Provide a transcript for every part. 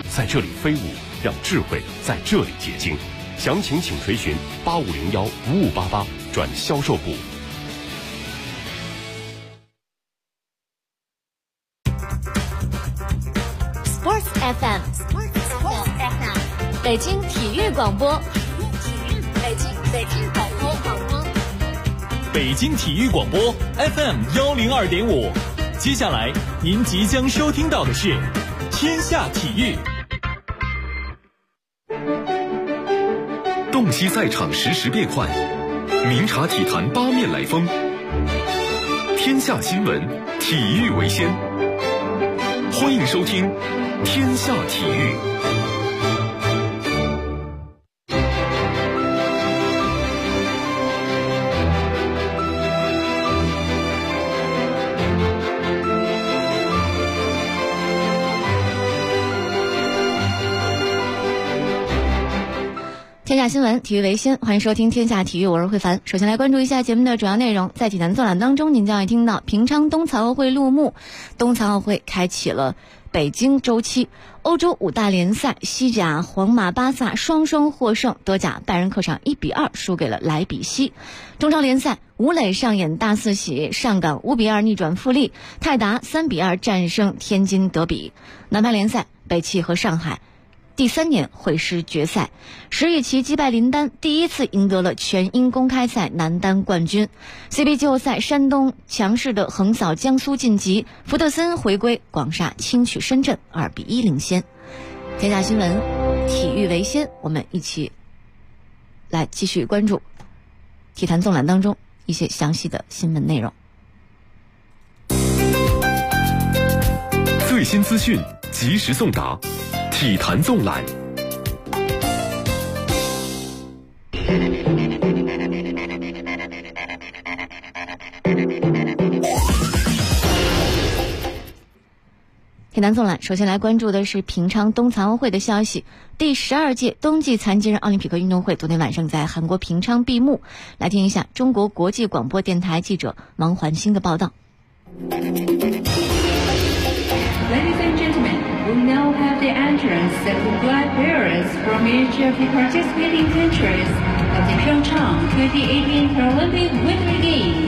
在这里飞舞，让智慧在这里结晶。详情请垂询8501-5588转销售部。 Sports FM， 北京体育广播，北京广播， 北京体育广播 FM102.5。接下来您即将收听到的是天下体育。 洞悉赛场实时变幻，明察体坛八面来风。天下新闻，体育为先。欢迎收听天下体育。 天下新闻，体育为先，欢迎收听天下体育，我是慧凡。首先来关注一下节目的主要内容。在体坛纵览当中，您将会听到平昌冬残奥会落幕，冬残奥会开启了北京周期。欧洲五大联赛，西甲皇马巴萨双双获胜，德甲拜仁客场1-2输给了莱比锡。中超联赛，吴磊上演大四喜，上港5-2逆转富力，泰达3-2战胜天津德比。南排联赛，北汽和上海第3年会师决赛，石宇奇击败林丹，第一次赢得了全英公开赛男单冠军。CBA 季后赛，山东强势的横扫江苏晋级，福特森回归，广厦轻取深圳2-1领先。天下新闻，体育为先，我们一起来继续关注体坛纵览当中一些详细的新闻内容。 最新资讯，及时送达。体坛纵览。 体坛纵览，首先来关注的是平昌冬残奥会的消息。第12届冬季残疾人奥林匹克运动会昨天晚上在韩国平昌闭幕。来听一下中国国际广播电台记者王环星的报道。 Ladies and gentlemen, we now have the entrance of the flag bearers from each of the participating countries of the Pyeongchang 2018 Paralympic Winter Games.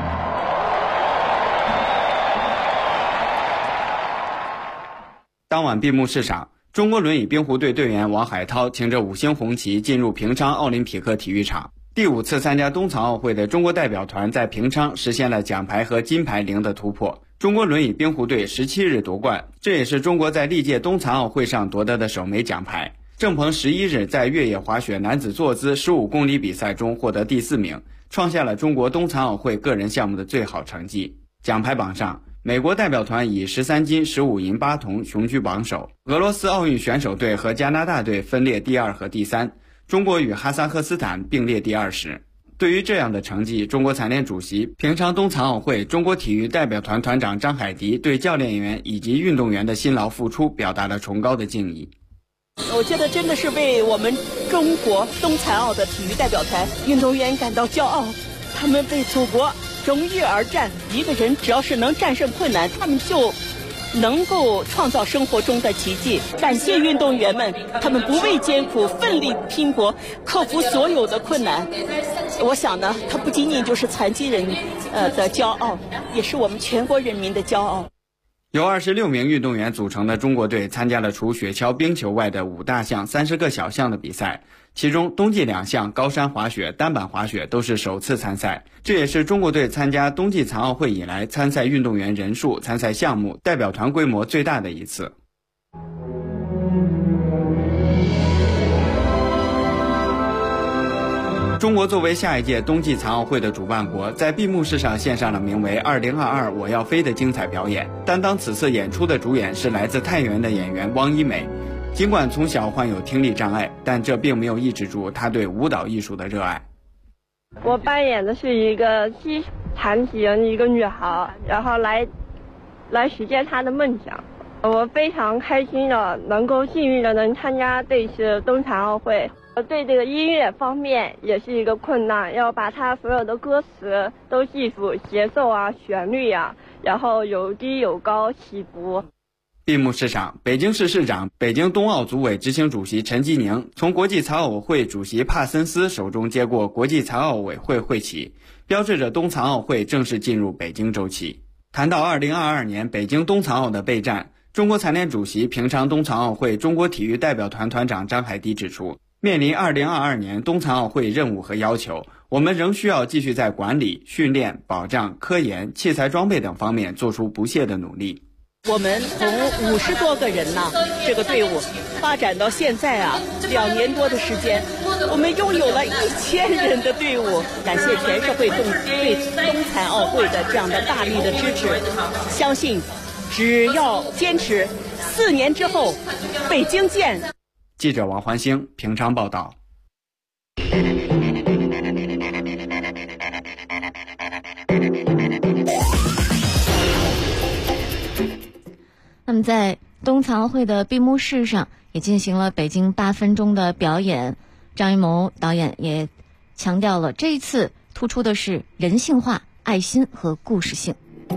当晚闭幕式上，中国轮椅冰壶队队员王海涛擎着5星红旗进入平昌奥林匹克体育场。第5次参加冬残奥会的中国代表团在平昌实现了奖牌和金牌零的突破。中国轮椅冰壶队17日夺冠，这也是中国在历届冬残奥会上夺得的首枚奖牌。郑鹏11日在越野滑雪男子坐姿15公里比赛中获得第4名，创下了中国冬残奥会个人项目的最好成绩。奖牌榜上，美国代表团以13金15银8铜雄居榜首，俄罗斯奥运选手队和加拿大队分列第2和第3，中国与哈萨克斯坦并列第20。对于这样的成绩，中国残联主席、平昌冬残奥会中国体育代表团团长张海迪对教练员以及运动员的辛劳付出表达了崇高的敬意。 我觉得真的是为我们中国冬残奥的体育代表团运动员感到骄傲，他们为祖国荣誉而战。一个人只要是能战胜困难，他们就能够创造生活中的奇迹。感谢运动员们，他们不畏艰苦，奋力拼搏，克服所有的困难。我想呢，他不仅仅就是残疾人的骄傲，也是我们全国人民的骄傲。 由26名运动员组成的中国队参加了除雪橇、冰球外的5大项、30个小项的比赛，其中冬季2项高山滑雪、单板滑雪都是首次参赛，这也是中国队参加冬季残奥会以来参赛运动员人数、参赛项目、代表团规模最大的一次。中国作为下一届冬季残奥会的主办国，在闭幕式上献上了名为2022我要飞的精彩表演。担当此次演出的主演是来自太原的演员汪一美。尽管从小患有听力障碍，但这并没有抑制住她对舞蹈艺术的热爱。 我扮演的是一个肌残疾人一个女孩，然后来实现她的梦想。我非常开心的能够幸运的能参加这次冬残奥会。对这个音乐方面也是一个困难，要把它所有的歌词都记住，节奏啊、旋律啊，然后有低有高起伏。 闭幕式上，北京市市长、北京冬奥组委执行主席陈吉宁从国际残奥委会主席帕森斯手中接过国际残奥委会会旗，标志着冬残奥会正式进入北京周期。谈到2022年北京冬残奥的备战，中国残联主席、平昌冬残奥会中国体育代表团团长张海迪指出，面临2022年冬残奥会任务和要求，我们仍需要继续在管理、训练、保障、科研、器材装备等方面做出不懈的努力。 我们从50多个人呢，这个队伍发展到现在啊，2年多的时间，我们拥有了1000人的队伍。感谢全社会对冬残奥会的这样的大力的支持，相信只要坚持，4年之后，北京见。 记者王环星平昌报道。 那么在冬残奥会的闭幕式上也进行了北京8分钟的表演，张艺谋导演也强调了这一次突出的是人性化、爱心和故事性。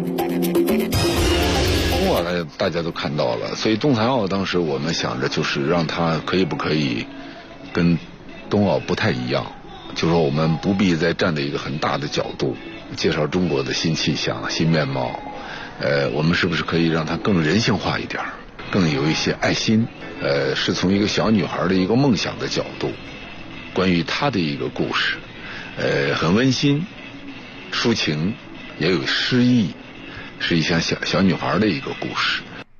冬奥大家都看到了，所以冬残奥当时我们想着就是让它可以不可以跟冬奥不太一样，就说我们不必再站在一个很大的角度介绍中国的新气象、新面貌，我们是不是可以让它更人性化一点，更有一些爱心，是从一个小女孩的一个梦想的角度，关于她的一个故事，很温馨、抒情，也有诗意，是一项小女孩的一个故事。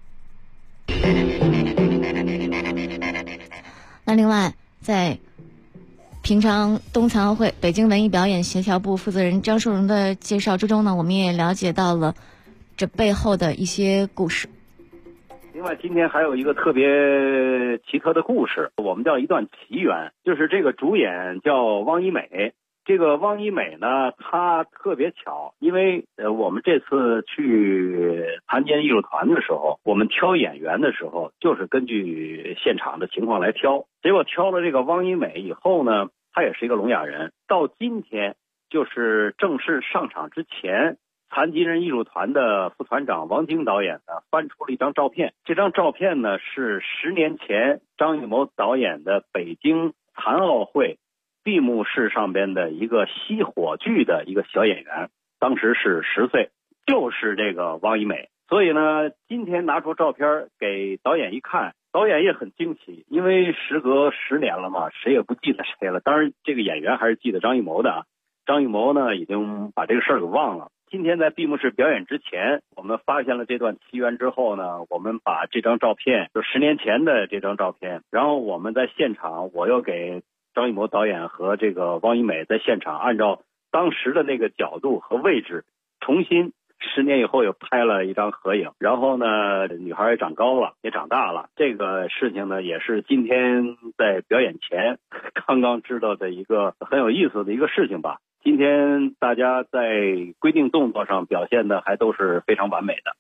那另外，在平昌冬残奥会北京文艺表演协调部负责人张树荣的介绍之中呢，我们也了解到了这背后的一些故事。 另外，今天还有一个特别奇特的故事，我们叫一段奇缘，就是这个主演叫汪一美。这个汪一美呢，她特别巧，因为我们这次去残疾人艺术团的时候，我们挑演员的时候就是根据现场的情况来挑。结果挑了这个汪一美以后呢，她也是一个聋哑人。到今天，就是正式上场之前，残疾人艺术团的副团长王晶导演呢翻出了一张照片。这张照片呢是10年前张艺谋导演的北京残奥会闭幕式上边的一个吸火炬的一个小演员，当时是10岁，就是这个汪一美。所以呢，今天拿出照片给导演一看，导演也很惊奇，因为时隔10年了嘛，谁也不记得谁了。当然，这个演员还是记得张艺谋的。张艺谋呢，已经把这个事儿给忘了。今天在闭幕式表演之前，我们发现了这段奇缘之后呢，我们把这张照片，就10年前的这张照片，然后我们在现场，我又给张艺谋导演和这个汪一美在现场按照当时的那个角度和位置，重新10年以后又拍了一张合影。然后呢，女孩也长高了，也长大了。这个事情呢，也是今天在表演前刚刚知道的一个很有意思的一个事情吧。今天大家在规定动作上表现的还都是非常完美的。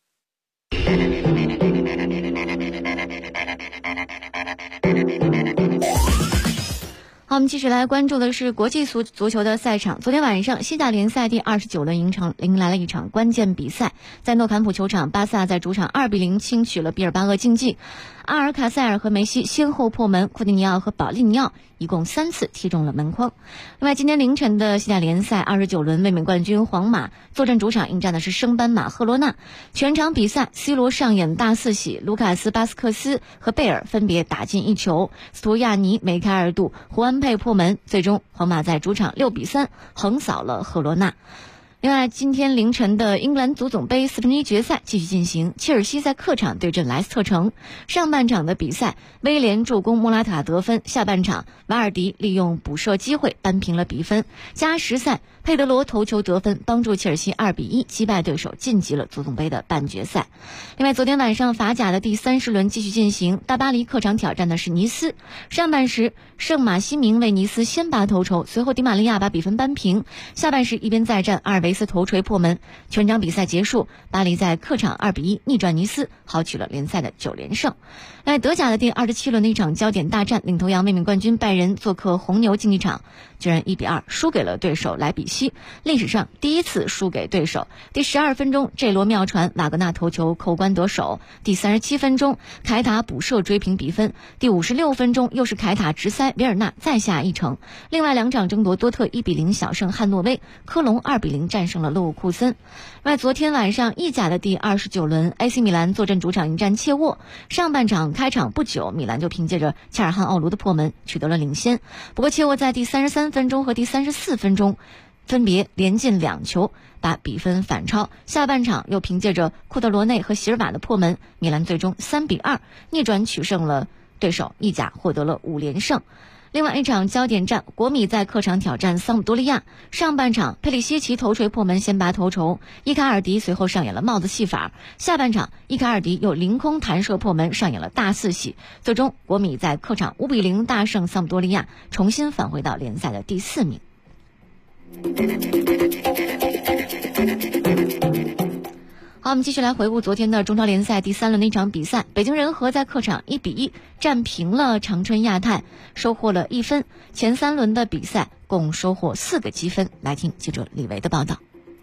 好，我们继续来关注的是国际足球的赛场。昨天晚上，西甲联赛第29轮迎来了一场关键比赛，在诺坎普球场，巴萨在主场2-0轻取了比尔巴鄂竞技。阿尔卡塞尔和梅西先后破门，库蒂尼奥和保利尼奥一共3次踢中了门框。另外，今天凌晨的西甲联赛29轮卫冕冠军皇马坐镇主场迎战的是升班马赫罗纳。全场比赛 C 罗上演大四喜，卢卡斯巴斯克斯和贝尔分别打进1球，斯图亚尼梅开2度，胡安佩破门，最终皇马在主场6-3横扫了赫罗纳。另外，今天凌晨的英格兰足总杯1/4决赛继续进行，切尔西在客场对阵莱斯特城。上半场的比赛，威廉助攻莫拉塔得分，下半场瓦尔迪利用补射机会扳平了比分。加时赛，佩德罗头球得分，帮助切尔西2-1击败对手，晋级了足总杯的半决赛。另外，昨天晚上法甲的第30轮继续进行，大巴黎客场挑战的是尼斯。上半时，圣马西明为尼斯先拔头筹，随后迪玛利亚把比分扳平。下半时一边再战2-3 斯头锤破门。全场比赛结束，巴黎在客场2-1逆转尼斯，豪取了联赛的9连胜。在德甲的第27轮的一场焦点大战，领头羊卫冕冠军拜仁做客红牛竞技场，居然1-2输给了对手莱比锡，历史上第一次输给对手。第12分钟，这罗妙传，瓦格纳头球扣关得手。第37分钟，凯塔补射追平比分。第56分钟，又是凯塔直塞维尔纳再下一城。另外2场争夺，多特1-0小胜汉诺威，科隆2-0战胜了勒沃库森。外，昨天晚上意甲的第29轮 ，AC 米兰坐镇主场迎战切沃。上半场开场不久，米兰就凭借着恰尔汗奥卢的破门取得了领先。不过切沃在第33分钟和第34分钟分别连进2球，把比分反超。下半场又凭借着库特罗内和席尔瓦的破门，米兰最终3-2逆转取胜了对手，意甲获得了5连胜。另外一场焦点战，国米在客场挑战桑普多利亚。上半场佩里西奇头锤破门先拔头筹，伊卡尔迪随后上演了帽子戏法。下半场伊卡尔迪又凌空弹射破门，上演了大四喜。最终国米在客场5-0大胜桑普多利亚，重新返回到联赛的第4名。好，我们继续来回顾昨天的中超联赛第3轮的一场比赛，北京人和在客场1-1战平了长春亚泰，收获了1分。前3轮的比赛共收获4个积分。来听记者李维的报道。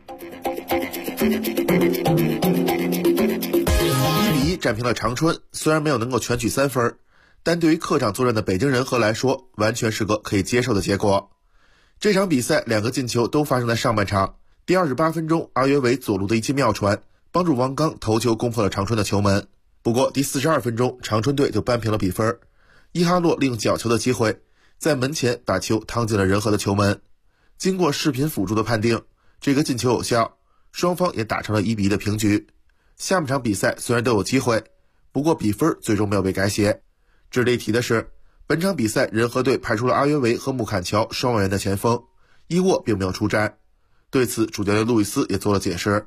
1-1战平了长春，虽然没有能够全取3分，但对于客场作战的北京人和来说，完全是个可以接受的结果。这场比赛2个进球都发生在上半场。第28分钟，阿约维左路的一记妙传帮助王刚头球攻破了长春的球门。不过第42分钟，长春队就扳平了比分。伊哈洛利用角球的机会，在门前把球趟进了人和的球门。经过视频辅助的判定，这个进球有效，双方也打成了1-1的平局。下半场比赛虽然都有机会，不过比分最终没有被改写。值得一提的是，本场比赛人和队派出了阿约维和穆坎乔双外援的前锋，伊沃并没有出战。对此，主教练路易斯也做了解释。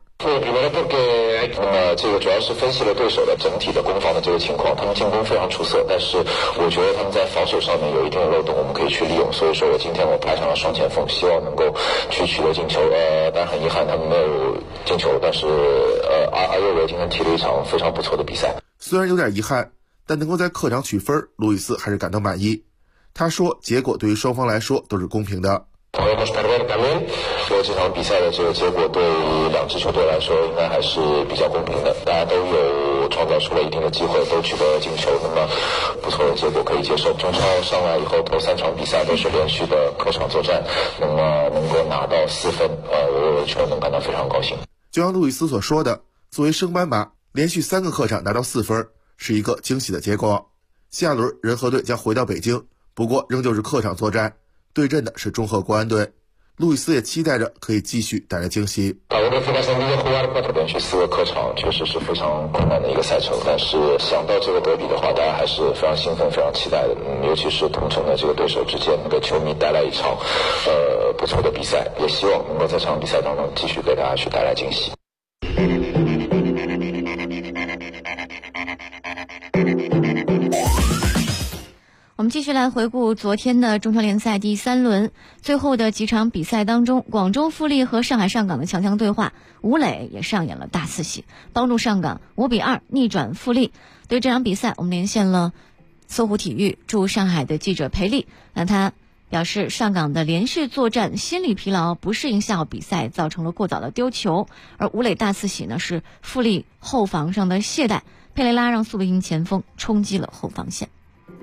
这个主要是分析了对手的整体的攻防的这个情况，他们进攻非常出色，但是我觉得他们在防守上面有一定的漏洞，我们可以去利用。所以说我今天派上了双前锋，希望能够去取得进球。但很遗憾他们没有进球，但是阿约维今天踢了一场非常不错的比赛。 虽然有点遗憾，但能够在客场取分，路易斯还是感到满意。他说，结果对于双方来说都是公平的。 说这场比赛的这个结果对2支球队来说应该还是比较公平的，大家都有创造出了一定的机会，都取得了进球，那么不错的结果可以接受。中超上来以后头3场比赛都是连续的客场作战，那么能够拿到4分，我为球员们感到非常高兴。 就像路易斯所说的，作为升班马，连续3个客场拿到4分是一个惊喜的结果。下轮人和队将回到北京，不过仍旧是客场作战，对阵的是中赫国安队。路易斯也期待着可以继续带来惊喜。 连续4个客场确实是非常困难的一个赛程，但是想到这个德比的话，大家还是非常兴奋、非常期待的。尤其是同城的这个对手之间，给球迷带来一场不错的比赛，也希望能够在这场比赛当中继续给大家去带来惊喜。 我们继续来回顾昨天的中超联赛第3轮最后的几场比赛当中，广州富力和上海上港的强强对话，吴磊也上演了大四喜，帮助上港5-2逆转富力。对这场比赛，我们连线了搜狐体育驻上海的记者裴丽，那他表示，上港的连续作战心理疲劳不适应下午比赛，造成了过早的丢球，而吴磊大四喜呢是富力后防上的懈怠，佩雷拉让苏维因前锋冲击了后防线。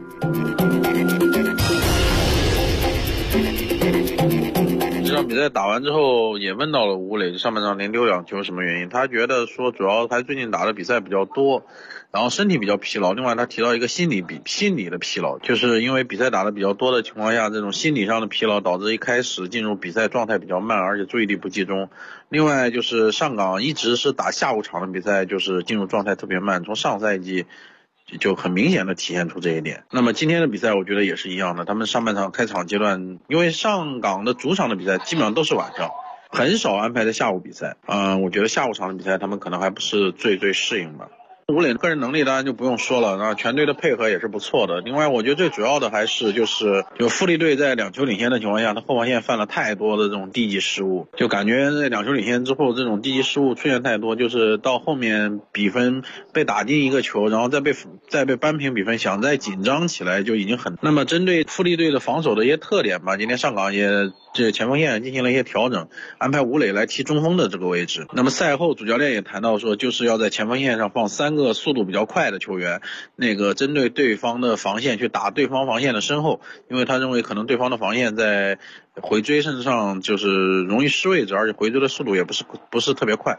这场比赛打完之后也问到了吴磊，上半场连丢2球什么原因，他觉得说主要他最近打的比赛比较多，然后身体比较疲劳，另外他提到一个心理的疲劳，就是因为比赛打的比较多的情况下，这种心理上的疲劳导致一开始进入比赛状态比较慢，而且注意力不集中。另外就是上港一直是打下午场的比赛，就是进入状态特别慢，从上赛季就很明显的体现出这一点。那么今天的比赛我觉得也是一样的，他们上半场开场阶段，因为上港的主场的比赛基本上都是晚上，很少安排在下午比赛。我觉得下午场的比赛他们可能还不是最适应吧。 吴磊个人能力当然就不用说了，那全队的配合也是不错的。另外，我觉得最主要的还是就富力队在2球领先的情况下，他后防线犯了太多的这种低级失误，就感觉在2球领先之后，这种低级失误出现太多，就是到后面比分被打进一个球，然后再被扳平比分，想再紧张起来就已经很。那么针对富力队的防守的一些特点吧，今天上港也这前锋线进行了一些调整，安排吴磊来踢中锋的这个位置。那么赛后主教练也谈到说，就是要在前锋线上放3个速度比较快的球员，针对对方的防线去打对方防线的身后，因为他认为可能对方的防线在回追身上就是容易失位置，而且回追的速度也不是特别快。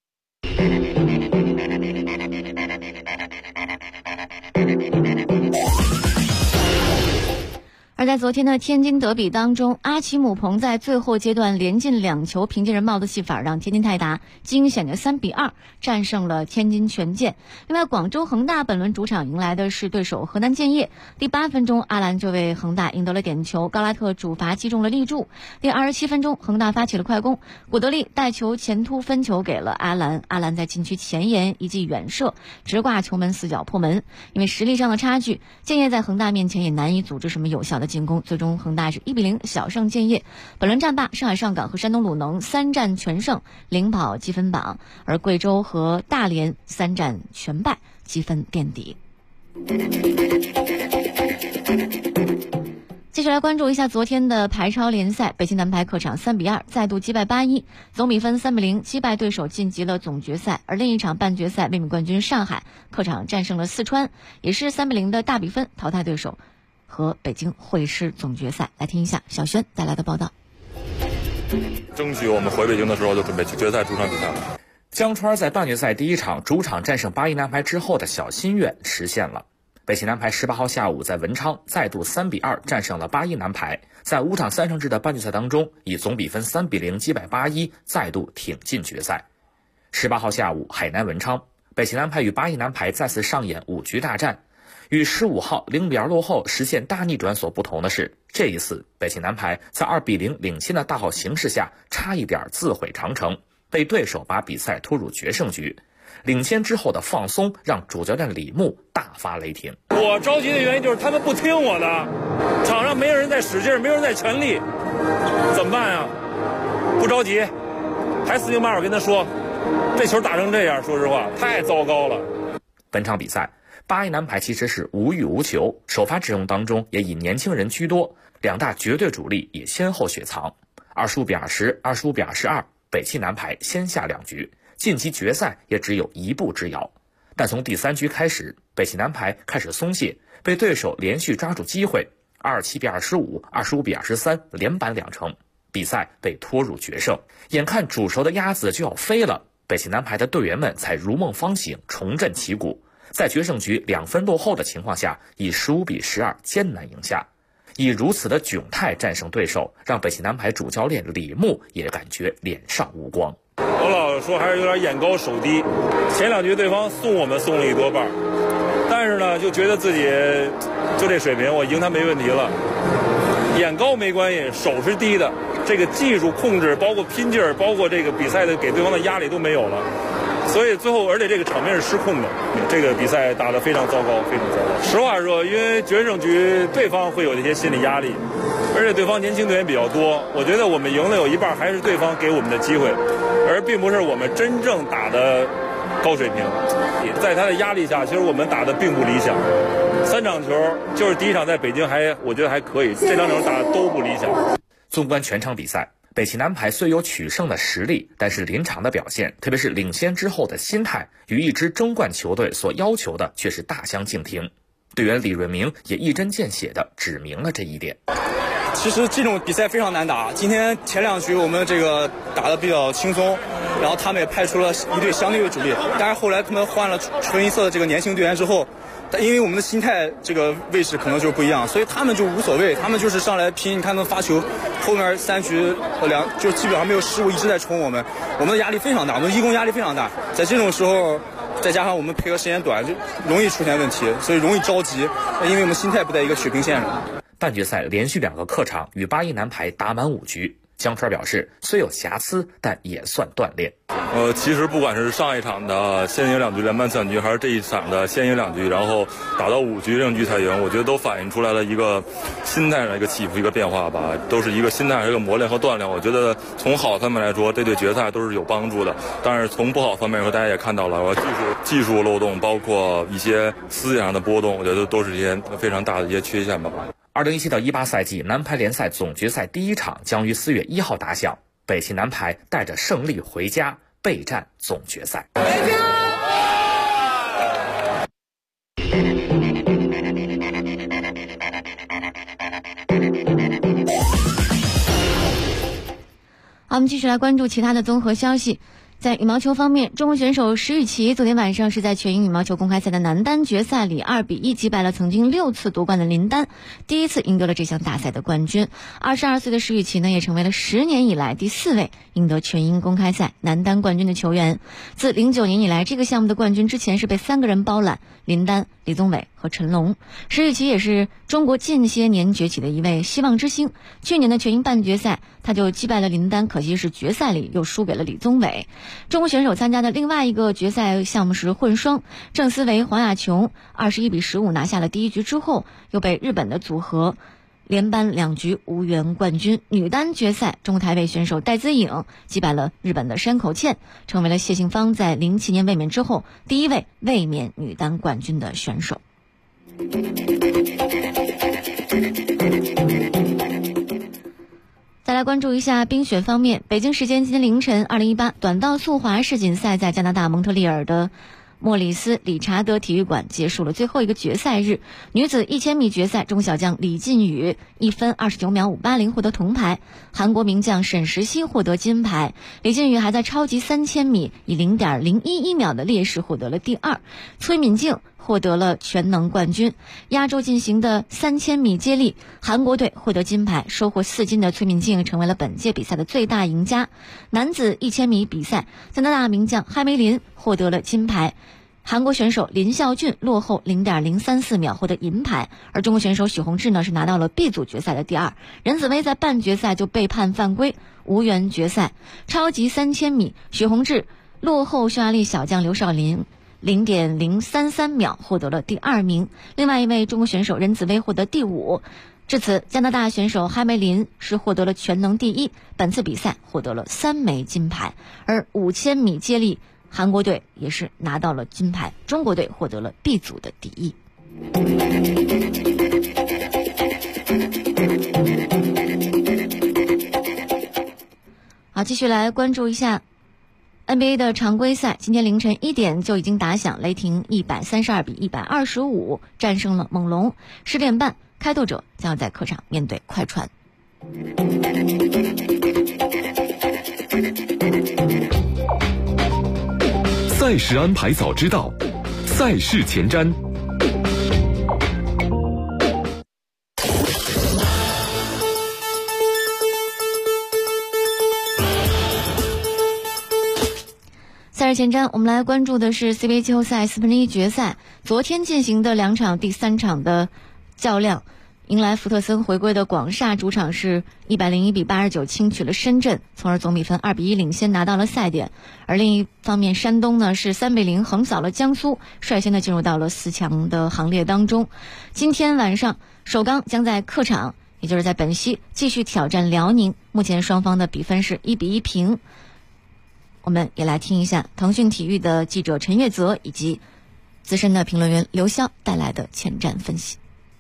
而在昨天的天津德比当中，阿奇姆彭在最后阶段连进2球，凭借着帽子戏法让天津泰达惊险的3-2战胜了天津权健。另外，广州恒大本轮主场迎来的是对手河南建业。第8分钟，阿兰就为恒大赢得了点球，高拉特主罚击中了立柱。第27分钟，恒大发起了快攻，古德利带球前突分球给了阿兰，阿兰在禁区前沿一记远射，直挂球门死角破门。因为实力上的差距，建业在恒大面前也难以组织什么有效的进攻，最终恒大是1-0小胜建业。本轮战罢，上海上港和山东鲁能3战全胜，领跑积分榜，而贵州和大连3战全败，积分垫底。接下来关注一下昨天的排超联赛，北京南排客场3-2再度击败8-1，总比分3-0击败对手晋级了总决赛。而另一场半决赛，卫冕冠军上海客场战胜了四川，也是3-0的大比分淘汰对手，和北京会师总决赛。来听一下小轩带来的报道。 争取我们回北京的时候就准备去决赛主场比赛了。江川在半决赛第一场主场战胜8-1南排之后的小心愿实现了。北汽南排18号下午在文昌再度3-2战胜了8-1南排，在5场3胜制的半决赛当中，以总比分3-0击败8-1，再度挺进决赛。18号下午海南文昌，北汽南排与8-1南排再次上演5局大战。与15号0-2落后实现大逆转所不同的是，这一次北汽南排在2-0领先的大好形势下，差一点自毁长城，被对手把比赛拖入决胜局。领先之后的放松让主教练李牧大发雷霆。 我着急的原因就是他们不听我的，场上没有人在使劲，没有人在全力，怎么办呀？不着急，还4平8稳跟他说，这球打成这样，说实话太糟糕了。 本场比赛8-1南排其实是无欲无求，首发阵容当中也以年轻人居多，两大绝对主力也先后雪藏。25-20、25-22，北汽南排先下2局，晋级决赛也只有1步之遥。但从第3局开始，北汽南排开始松懈，被对手连续抓住机会，27-25、25-23连扳2城，比赛被拖入决胜。眼看煮熟的鸭子就要飞了，北汽南排的队员们才如梦方醒，重振旗鼓，在决胜局2分落后的情况下，以15-12艰难赢下。以如此的窘态战胜对手，让北汽南排主教练李牧也感觉脸上无光。 我老说还是有点眼高手低，前2局对方送我们送了1多半，但是呢就觉得自己就这水平，我赢他没问题了。眼高没关系，手是低的，这个技术控制包括拼劲儿，包括这个比赛的给对方的压力都没有了，所以最后而且这个场面是失控的，这个比赛打得非常糟糕，非常糟糕。实话说，因为决胜局对方会有一些心理压力，而且对方年轻队员比较多，我觉得我们赢了有一半还是对方给我们的机会，而并不是我们真正打的高水平。在他的压力下，其实我们打的并不理想。3场球就是第一场在北京我觉得还可以，这2场打的都不理想。 纵观全场比赛，北汽南排虽有取胜的实力，但是临场的表现，特别是领先之后的心态，与一支争冠球队所要求的却是大相径庭。队员李润明也一针见血地指明了这一点。 其实这种比赛非常难打，今天前2局我们这个打得比较轻松，然后他们也派出了一队相对的主力，但是后来他们换了纯一色的这个年轻队员之后，因为我们的心态这个位置可能就是不一样，所以他们就无所谓，他们就是上来拼。你看他们发球，后面3局就基本上没有失误，一直在冲我们的压力非常大，我们义工压力非常大。在这种时候，再加上我们配合时间短，就容易出现问题，所以容易着急，因为我们心态不在一个水平线上。 半决赛连续2个客场与8-1南排打满5局， 江川表示，虽有瑕疵，但也算锻炼。 其实不管是上一场的先赢2局连扳3局，还是这一场的先赢2局，然后打到5局6局才赢，我觉得都反映出来了一个心态上一个起伏，一个变化吧，都是一个心态上一个磨练和锻炼。我觉得从好方面来说，这对决赛都是有帮助的。但是从不好方面来说，大家也看到了，技术漏洞，包括一些思想上的波动，我觉得都是一些非常大的一些缺陷吧。 2017到18赛季男排联赛总决赛第1场将于4月1号打响，北汽男排带着胜利回家，备战总决赛。 好，我们继续来关注其他的综合消息。在羽毛球方面，中国选手石宇奇昨天晚上是在全英羽毛球公开赛的男单决赛里2比1击败了曾经6次夺冠的林丹，第一次赢得了这项大赛的冠军。22岁的石宇奇呢，也成为了10年以来第4位赢得全英公开赛男单冠军的球员。自09年以来，这个项目的冠军之前是被3个人包揽，林丹、李宗伟和陈龙。石宇奇也是中国近些年崛起的一位希望之星。去年的全英半决赛，他就击败了林丹，可惜是决赛里又输给了李宗伟。中国选手参加的另外一个决赛项目是混双，郑思维、黄雅琼21比15拿下了第1局之后，又被日本的组合连扳2局无缘冠军。女单决赛，中国台北选手戴资颖击败了日本的山口茜，成为了谢杏芳在07年卫冕之后第1位卫冕女单冠军的选手。再来关注一下冰雪方面，北京时间今天凌晨，2018短道速滑世锦赛在加拿大蒙特利尔的莫里斯理查德体育馆结束了最后一个决赛日。女子1000米决赛，中小将李靖宇1分29秒580获得铜牌，韩国名将沈石溪获得金牌。李靖宇还在超级3000米以0.011秒的劣势获得了第2，崔敏静获得了全能冠军。亚洲进行的3000米接力，韩国队获得金牌，收获4金的崔敏静成为了本届比赛的最大赢家。男子1000米比赛，加拿大名将哈梅林获得了金牌，韩国选手林孝俊落后0.034秒获得银牌，而中国选手许宏志呢是拿到了 B 组决赛的第2。任子威在半决赛就被判犯规，无缘决赛。超级3000米，许宏志落后匈牙利小将刘少林0.033秒获得了第2名，另外一位中国选手任子威获得第5。至此，加拿大选手哈梅林是获得了全能第1，本次比赛获得了3枚金牌。而5000米接力，韩国队也是拿到了金牌，中国队获得了 B 组的第1。好，继续来关注一下NBA 的常规赛，今天凌晨1点就已经打响，雷霆132比125战胜了猛龙。10点半，开拓者将要在客场面对快船。 赛事安排早知道，赛事前瞻。 赛事前瞻，我们来关注的是 CBA 季后赛1/4决赛，昨天进行的2场第3场的较量，迎来福特森回归的广厦主场是101比89轻取了深圳，从而总比分2比1领先拿到了赛点。而另一方面，山东呢是3比0横扫了江苏，率先的进入到了4强的行列当中。今天晚上，首钢将在客场，也就是在本溪继续挑战辽宁，目前双方的比分是1比1平。我们也来听一下腾讯体育的记者陈月泽以及资深的评论员刘潇带来的前瞻分析。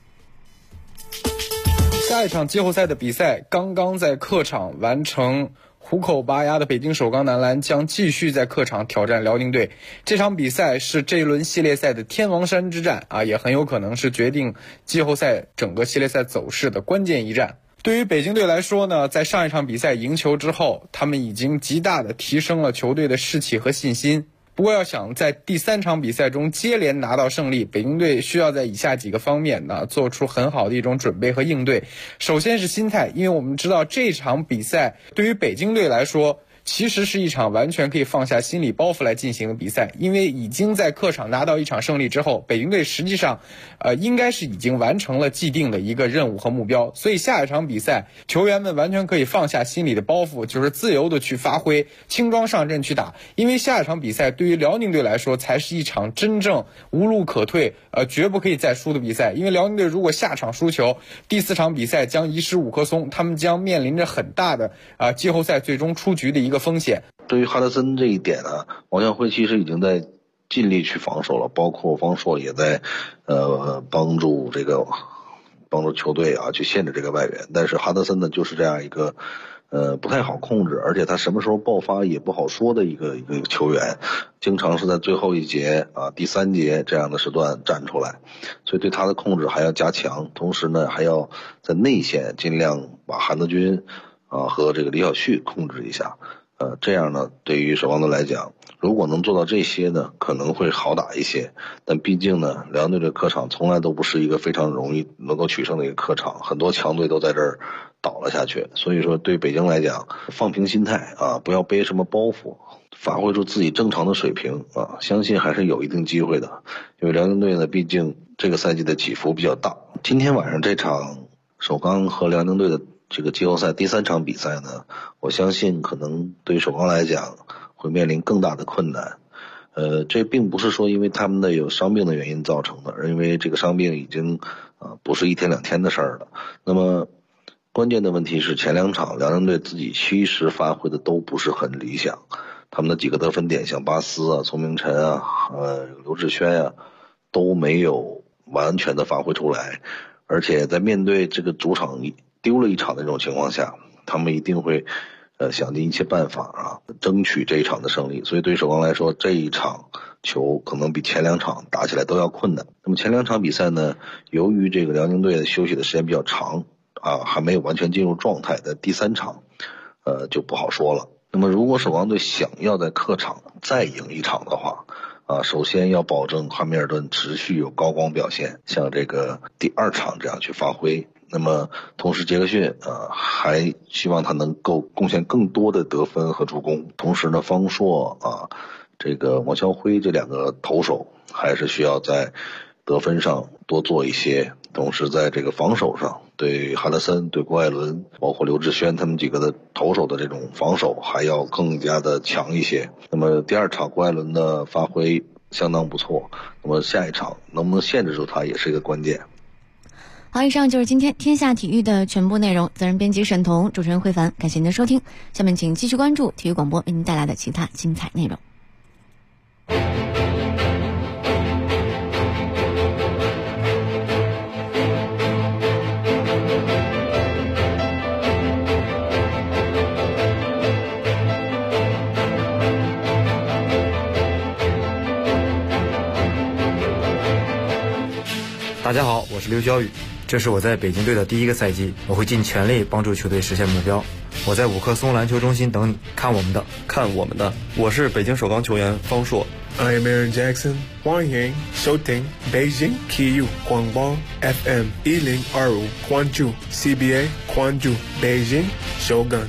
下一场季后赛的比赛刚刚在客场完成，虎口拔牙的北京首钢男篮将继续在客场挑战辽宁队。这场比赛是这一轮系列赛的天王山之战也很有可能是决定季后赛整个系列赛走势的关键一战。对于北京队来说呢，在上一场比赛赢球之后，他们已经极大的提升了球队的士气和信心。不过要想在第3场比赛中接连拿到胜利，北京队需要在以下几个方面呢做出很好的一种准备和应对。首先是心态，因为我们知道这场比赛对于北京队来说， 其实是一场完全可以放下心理包袱来进行的比赛，因为已经在客场拿到一场胜利之后，北京队实际上应该是已经完成了既定的一个任务和目标，所以下一场比赛球员们完全可以放下心理的包袱，就是自由的去发挥，轻装上阵去打。因为下一场比赛对于辽宁队来说才是一场真正无路可退，绝不可以再输的比赛。因为辽宁队如果下场输球，第4场比赛将遗失5颗松，他们将面临着很大的季后赛最终出局的一个风险。 对于哈德森这一点呢，王晓辉其实已经在尽力去防守了，包括方硕也在帮助球队去限制这个外援。但是哈德森呢，就是这样一个不太好控制，而且他什么时候爆发也不好说的一个球员，经常是在最后一节第3节这样的时段站出来，所以对他的控制还要加强。同时呢，还要在内线尽量把韩德君和这个李晓旭控制一下。这样呢，对于守望队来讲，如果能做到这些呢，可能会好打一些。但毕竟呢，辽宁队的客场从来都不是一个非常容易能够取胜的一个客场，很多强队都在这儿倒了下去。所以说，对北京来讲，放平心态不要背什么包袱，发挥出自己正常的水平相信还是有一定机会的。因为辽宁队呢，毕竟这个赛季的起伏比较大。今天晚上这场首钢和辽宁队的这个季后赛第3场比赛呢，我相信可能对于首钢来讲会面临更大的困难。这并不是说因为他们的有伤病的原因造成的，而因为这个伤病已经不是1天2天的事儿了。那么关键的问题是前2场辽宁队自己其实发挥的都不是很理想，他们的几个得分点像巴斯丛明晨刘志轩都没有完全的发挥出来，而且在面对这个主场丢了一场的这种情况下，他们一定会想尽一切办法争取这一场的胜利。所以对首钢来说，这一场球可能比前2场打起来都要困难。那么前2场比赛呢，由于这个辽宁队休息的时间比较长还没有完全进入状态，在第3场就不好说了。那么如果首钢队想要在客场再赢一场的话首先要保证汉密尔顿持续有高光表现，像这个第2场这样去发挥。那么同时杰克逊还希望他能够贡献更多的得分和助攻。同时呢，方硕这个王晓辉这2个投手还是需要在得分上多做一些，同时在这个防守上对哈德森、对郭艾伦包括刘志轩他们几个的投手的这种防守还要更加的强一些。那么第2场郭艾伦的发挥相当不错，那么下一场能不能限制住他也是一个关键。 好，以上就是今天天下体育的全部内容。责任编辑沈彤，主持人慧凡，感谢您的收听。下面请继续关注体育广播为您带来的其他精彩内容。 大家好，我是刘晓宇，这是我在北京队的第1个赛季，我会尽全力帮助球队实现目标。我在5棵松篮球中心等你，看我们的。 我是北京首钢球员方硕。 I am Aaron Jackson， 欢迎收听北京体育广播 FM 1025，关注 CBA， 关注北京首钢。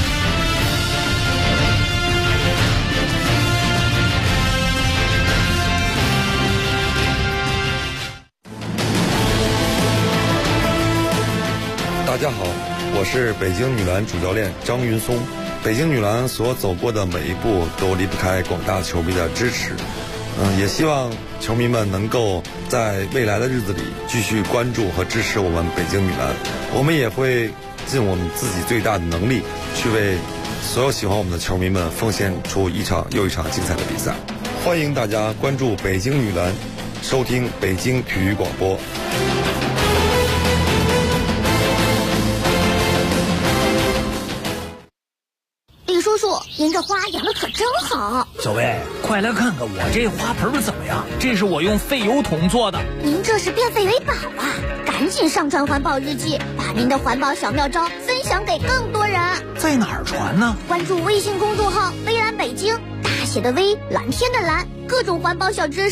大家好，我是北京女篮主教练张云松。北京女篮所走过的每一步都离不开广大球迷的支持，也希望球迷们能够在未来的日子里继续关注和支持我们北京女篮。我们也会尽我们自己最大的能力，去为所有喜欢我们的球迷们奉献出一场又一场精彩的比赛。欢迎大家关注北京女篮，收听北京体育广播。 叔叔，您这花养的可真好。 小薇，快来看看我这花盆怎么样？这是我用废油桶做的。 您这是变废为宝啊！赶紧上传环保日记，把您的环保小妙招分享给更多人。 在哪儿传呢？ 关注微信公众号“微蓝北京”，大写的微，蓝天的蓝，各种环保小知识